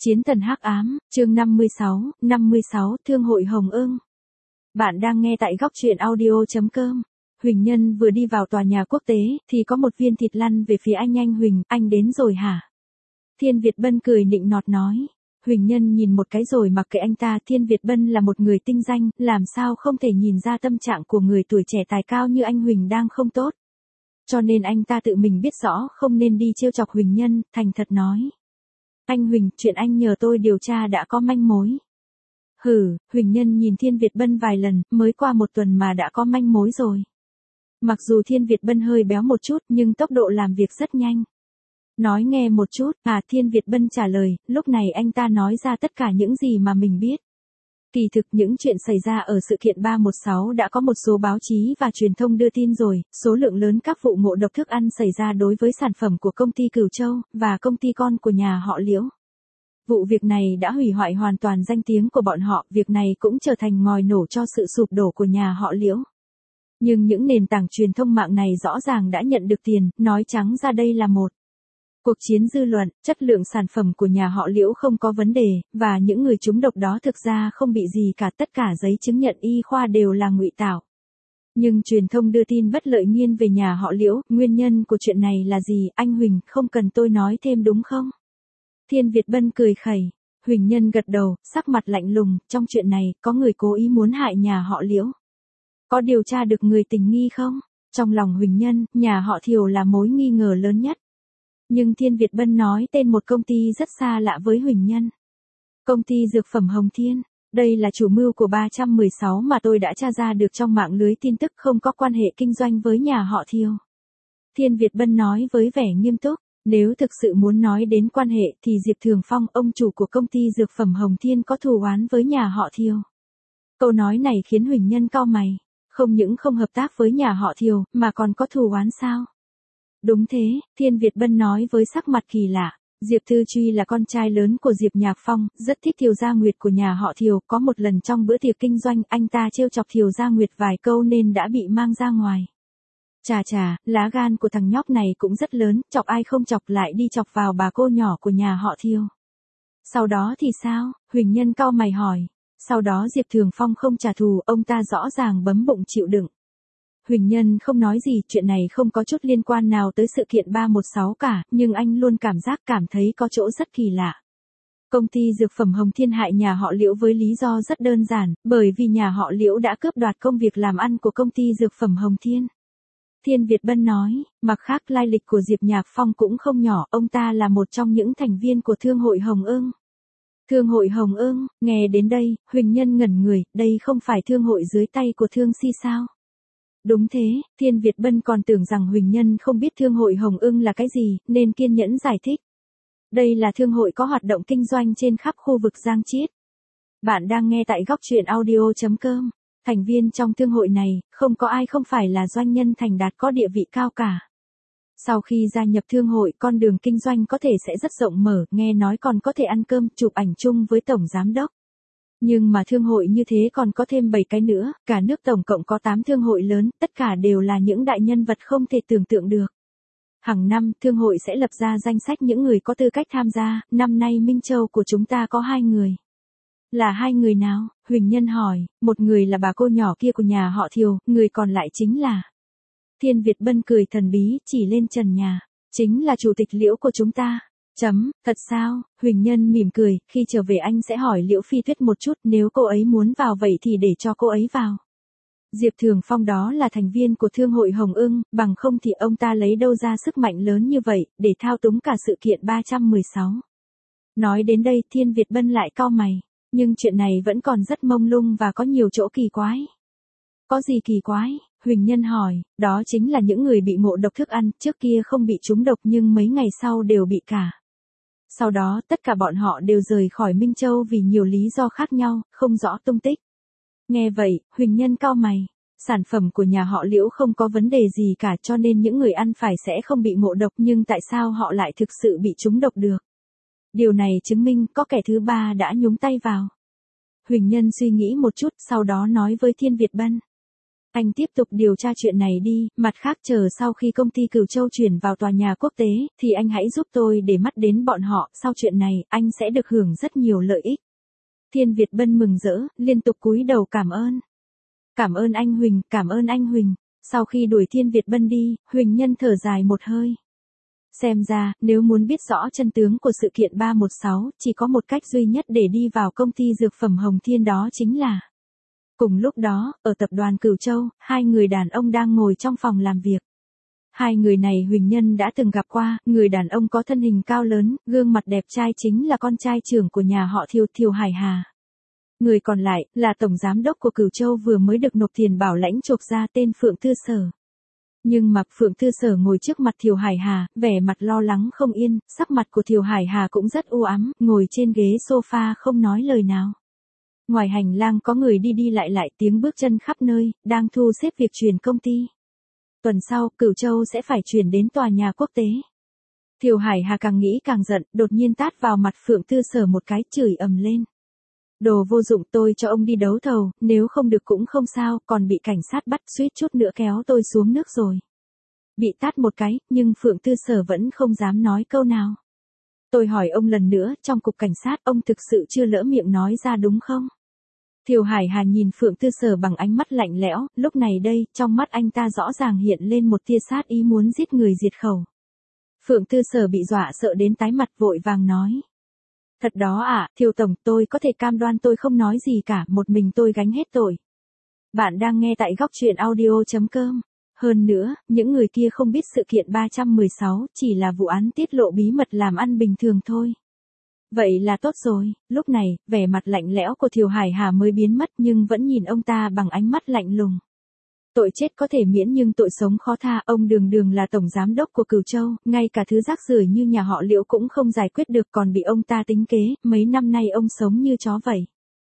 Chiến thần hắc ám, chương 56, Thương hội Hồng Ưng. Bạn đang nghe tại góc truyện audio.com. Huỳnh Nhân vừa đi vào tòa nhà quốc tế, thì có một viên thịt lăn về phía anh Huỳnh, anh đến rồi hả? Thiên Việt Bân cười nịnh nọt nói. Huỳnh Nhân nhìn một cái rồi mặc kệ anh ta. Thiên Việt Bân là một người tinh danh, làm sao không thể nhìn ra tâm trạng của người tuổi trẻ tài cao như anh Huỳnh đang không tốt. Cho nên anh ta tự mình biết rõ không nên đi trêu chọc Huỳnh Nhân, thành thật nói. Anh Huỳnh, chuyện anh nhờ tôi điều tra đã có manh mối. Huỳnh Nhân nhìn Thiên Việt Bân vài lần, mới qua một tuần mà đã có manh mối rồi. Mặc dù Thiên Việt Bân hơi béo một chút nhưng tốc độ làm việc rất nhanh. Nói nghe một chút, Thiên Việt Bân trả lời, lúc này anh ta nói ra tất cả những gì mà mình biết. Kỳ thực những chuyện xảy ra ở sự kiện 316 đã có một số báo chí và truyền thông đưa tin rồi, số lượng lớn các vụ ngộ độc thức ăn xảy ra đối với sản phẩm của công ty Cửu Châu, và công ty con của nhà họ Liễu. Vụ việc này đã hủy hoại hoàn toàn danh tiếng của bọn họ, việc này cũng trở thành ngòi nổ cho sự sụp đổ của nhà họ Liễu. Nhưng những nền tảng truyền thông mạng này rõ ràng đã nhận được tiền, nói trắng ra đây là một cuộc chiến dư luận. Chất lượng sản phẩm của nhà họ Liễu không có vấn đề, và những người trúng độc đó thực ra không bị gì cả, tất cả giấy chứng nhận y khoa đều là ngụy tạo. Nhưng truyền thông đưa tin bất lợi nghiêng về nhà họ Liễu, nguyên nhân của chuyện này là gì, anh Huỳnh, không cần tôi nói thêm đúng không? Thiên Việt Bân cười khẩy. Huỳnh Nhân gật đầu, sắc mặt lạnh lùng, trong chuyện này, có người cố ý muốn hại nhà họ Liễu. Có điều tra được người tình nghi không? Trong lòng Huỳnh Nhân, nhà họ Thiều là mối nghi ngờ lớn nhất. Nhưng Thiên Việt Bân nói tên một công ty rất xa lạ với Huỳnh Nhân. Công ty dược phẩm Hồng Thiên. Đây là chủ mưu của 316 mà tôi đã tra ra được trong mạng lưới tin tức, không có quan hệ kinh doanh với nhà họ Thiều. Thiên Việt Bân nói với vẻ nghiêm túc. Nếu thực sự muốn nói đến quan hệ thì Diệp Thường Phong, ông chủ của công ty dược phẩm Hồng Thiên, có thù oán với nhà họ Thiều. Câu nói này khiến Huỳnh Nhân cau mày. Không những không hợp tác với nhà họ Thiều, mà còn có thù oán sao? Đúng thế, Thiên Việt Bân nói với sắc mặt kỳ lạ. Diệp Thư Truy là con trai lớn của Diệp Nhạc Phong, rất thích Thiều Gia Nguyệt của nhà họ Thiều. Có một lần trong bữa tiệc kinh doanh, anh ta trêu chọc Thiều Gia Nguyệt vài câu nên đã bị mang ra ngoài. Chà, lá gan của thằng nhóc này cũng rất lớn, chọc ai không chọc lại đi chọc vào bà cô nhỏ của nhà họ Thiều. Sau đó thì sao? Huỳnh Nhân cau mày hỏi. Sau đó Diệp Thường Phong không trả thù, ông ta rõ ràng bấm bụng chịu đựng. Huỳnh Nhân không nói gì, chuyện này không có chút liên quan nào tới sự kiện 316 cả, nhưng anh luôn cảm thấy có chỗ rất kỳ lạ. Công ty dược phẩm Hồng Thiên hại nhà họ Liễu với lý do rất đơn giản, bởi vì nhà họ Liễu đã cướp đoạt công việc làm ăn của công ty dược phẩm Hồng Thiên. Thiên Việt Bân nói, mặt khác lai lịch của Diệp Nhạc Phong cũng không nhỏ, ông ta là một trong những thành viên của Thương hội Hồng Ưng. Thương hội Hồng Ưng, nghe đến đây, Huỳnh Nhân ngẩn người, đây không phải thương hội dưới tay của Thương Si sao? Đúng thế, Thiên Việt Bân còn tưởng rằng Huỳnh Nhân không biết Thương hội Hồng Ưng là cái gì, nên kiên nhẫn giải thích. Đây là thương hội có hoạt động kinh doanh trên khắp khu vực Giang Chiết. Bạn đang nghe tại góc truyện audio.com. Thành viên trong thương hội này, không có ai không phải là doanh nhân thành đạt có địa vị cao cả. Sau khi gia nhập thương hội, con đường kinh doanh có thể sẽ rất rộng mở, nghe nói còn có thể ăn cơm, chụp ảnh chung với tổng giám đốc. Nhưng mà thương hội như thế còn có thêm 7 cái nữa, cả nước tổng cộng có 8 thương hội lớn, tất cả đều là những đại nhân vật không thể tưởng tượng được. Hàng năm, thương hội sẽ lập ra danh sách những người có tư cách tham gia, năm nay Minh Châu của chúng ta có 2 người. Là 2 người nào? Huỳnh Nhân hỏi, một người là bà cô nhỏ kia của nhà họ Thiều, người còn lại chính là... Thiên Việt Bân cười thần bí, chỉ lên trần nhà. Chính là chủ tịch Liễu của chúng ta. Thật sao? Huỳnh Nhân mỉm cười, khi trở về anh sẽ hỏi Liễu Phi Tuyết một chút, nếu cô ấy muốn vào vậy thì để cho cô ấy vào. Diệp Thường Phong đó là thành viên của Thương hội Hồng Ưng, bằng không thì ông ta lấy đâu ra sức mạnh lớn như vậy, để thao túng cả sự kiện 316. Nói đến đây Thiên Việt Bân lại cau mày. Nhưng chuyện này vẫn còn rất mông lung và có nhiều chỗ kỳ quái. Có gì kỳ quái? Huỳnh Nhân hỏi, đó chính là những người bị ngộ độc thức ăn, trước kia không bị trúng độc nhưng mấy ngày sau đều bị cả. Sau đó tất cả bọn họ đều rời khỏi Minh Châu vì nhiều lý do khác nhau, không rõ tung tích. Nghe vậy, Huỳnh Nhân cau mày. Sản phẩm của nhà họ Liễu không có vấn đề gì cả, cho nên những người ăn phải sẽ không bị ngộ độc, nhưng tại sao họ lại thực sự bị trúng độc được? Điều này chứng minh có kẻ thứ ba đã nhúng tay vào. Huỳnh Nhân suy nghĩ một chút, sau đó nói với Thiên Việt Bân. Anh tiếp tục điều tra chuyện này đi, mặt khác chờ sau khi công ty Cửu Châu chuyển vào tòa nhà quốc tế, thì anh hãy giúp tôi để mắt đến bọn họ, sau chuyện này, anh sẽ được hưởng rất nhiều lợi ích. Thiên Việt Bân mừng rỡ, liên tục cúi đầu cảm ơn. Cảm ơn anh Huỳnh, cảm ơn anh Huỳnh. Sau khi đuổi Thiên Việt Bân đi, Huỳnh Nhân thở dài một hơi. Xem ra, nếu muốn biết rõ chân tướng của sự kiện 316, chỉ có một cách duy nhất để đi vào công ty dược phẩm Hồng Thiên, đó chính là. Cùng lúc đó, ở tập đoàn Cửu Châu, hai người đàn ông đang ngồi trong phòng làm việc. Hai người này Huỳnh Nhân đã từng gặp qua, người đàn ông có thân hình cao lớn, gương mặt đẹp trai chính là con trai trưởng của nhà họ Thiều, Thiều Hải Hà. Người còn lại, là tổng giám đốc của Cửu Châu vừa mới được nộp tiền bảo lãnh chộp ra, tên Phượng Tư Sở. Nhưng mà Phượng Tư Sở ngồi trước mặt Thiều Hải Hà, vẻ mặt lo lắng không yên, sắc mặt của Thiều Hải Hà cũng rất u ám, ngồi trên ghế sofa không nói lời nào. Ngoài hành lang có người đi đi lại tiếng bước chân khắp nơi, đang thu xếp việc chuyển công ty. Tuần sau, Cửu Châu sẽ phải chuyển đến tòa nhà quốc tế. Thiều Hải Hà càng nghĩ càng giận, đột nhiên tát vào mặt Phượng Tư Sở một cái, chửi ầm lên. Đồ vô dụng, tôi cho ông đi đấu thầu, nếu không được cũng không sao, còn bị cảnh sát bắt, suýt chút nữa kéo tôi xuống nước rồi. Bị tát một cái, nhưng Phượng Tư Sở vẫn không dám nói câu nào. Tôi hỏi ông lần nữa, trong cục cảnh sát, ông thực sự chưa lỡ miệng nói ra đúng không? Thiều Hải Hà nhìn Phượng Tư Sở bằng ánh mắt lạnh lẽo, lúc này đây, trong mắt anh ta rõ ràng hiện lên một tia sát ý muốn giết người diệt khẩu. Phượng Tư Sở bị dọa sợ đến tái mặt, vội vàng nói. Thật đó à, Thiều Tổng, tôi có thể cam đoan tôi không nói gì cả, một mình tôi gánh hết tội. Bạn đang nghe tại góc truyện audio.com. Hơn nữa, những người kia không biết sự kiện 316, chỉ là vụ án tiết lộ bí mật làm ăn bình thường thôi. Vậy là tốt rồi, lúc này, vẻ mặt lạnh lẽo của Thiều Hải Hà mới biến mất nhưng vẫn nhìn ông ta bằng ánh mắt lạnh lùng. Tội chết có thể miễn nhưng tội sống khó tha, ông Đường Đường là tổng giám đốc của Cửu Châu, ngay cả thứ rác rưởi như nhà họ Liễu cũng không giải quyết được, còn bị ông ta tính kế, mấy năm nay ông sống như chó vậy.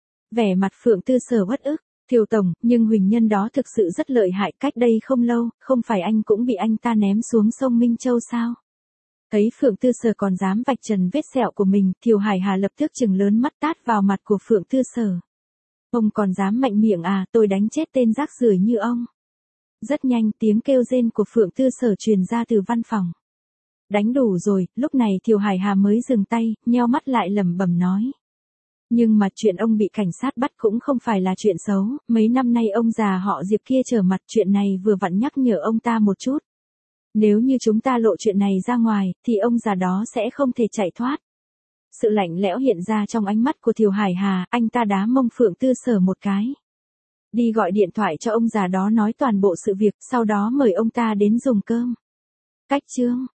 Vẻ mặt Phượng Tư Sở uất ức, Thiều Tổng, nhưng Huỳnh Nhân đó thực sự rất lợi hại, cách đây không lâu, không phải anh cũng bị anh ta ném xuống sông Minh Châu sao? Thấy Phượng Tư Sở còn dám vạch trần vết sẹo của mình, Thiều Hải Hà lập tức trừng lớn mắt tát vào mặt của Phượng Tư Sở. Ông còn dám mạnh miệng à, tôi đánh chết tên rác rưởi như ông. Rất nhanh, tiếng kêu rên của Phượng Tư Sở truyền ra từ văn phòng. Đánh đủ rồi, lúc này Thiều Hải Hà mới dừng tay, nheo mắt lại lẩm bẩm nói. Nhưng mà chuyện ông bị cảnh sát bắt cũng không phải là chuyện xấu, mấy năm nay ông già họ Diệp kia trở mặt, chuyện này vừa vặn nhắc nhở ông ta một chút. Nếu như chúng ta lộ chuyện này ra ngoài, thì ông già đó sẽ không thể chạy thoát. Sự lạnh lẽo hiện ra trong ánh mắt của Thiều Hải Hà, anh ta đá mông Phượng Tư Sở một cái. Đi gọi điện thoại cho ông già đó nói toàn bộ sự việc, sau đó mời ông ta đến dùng cơm. Cách chương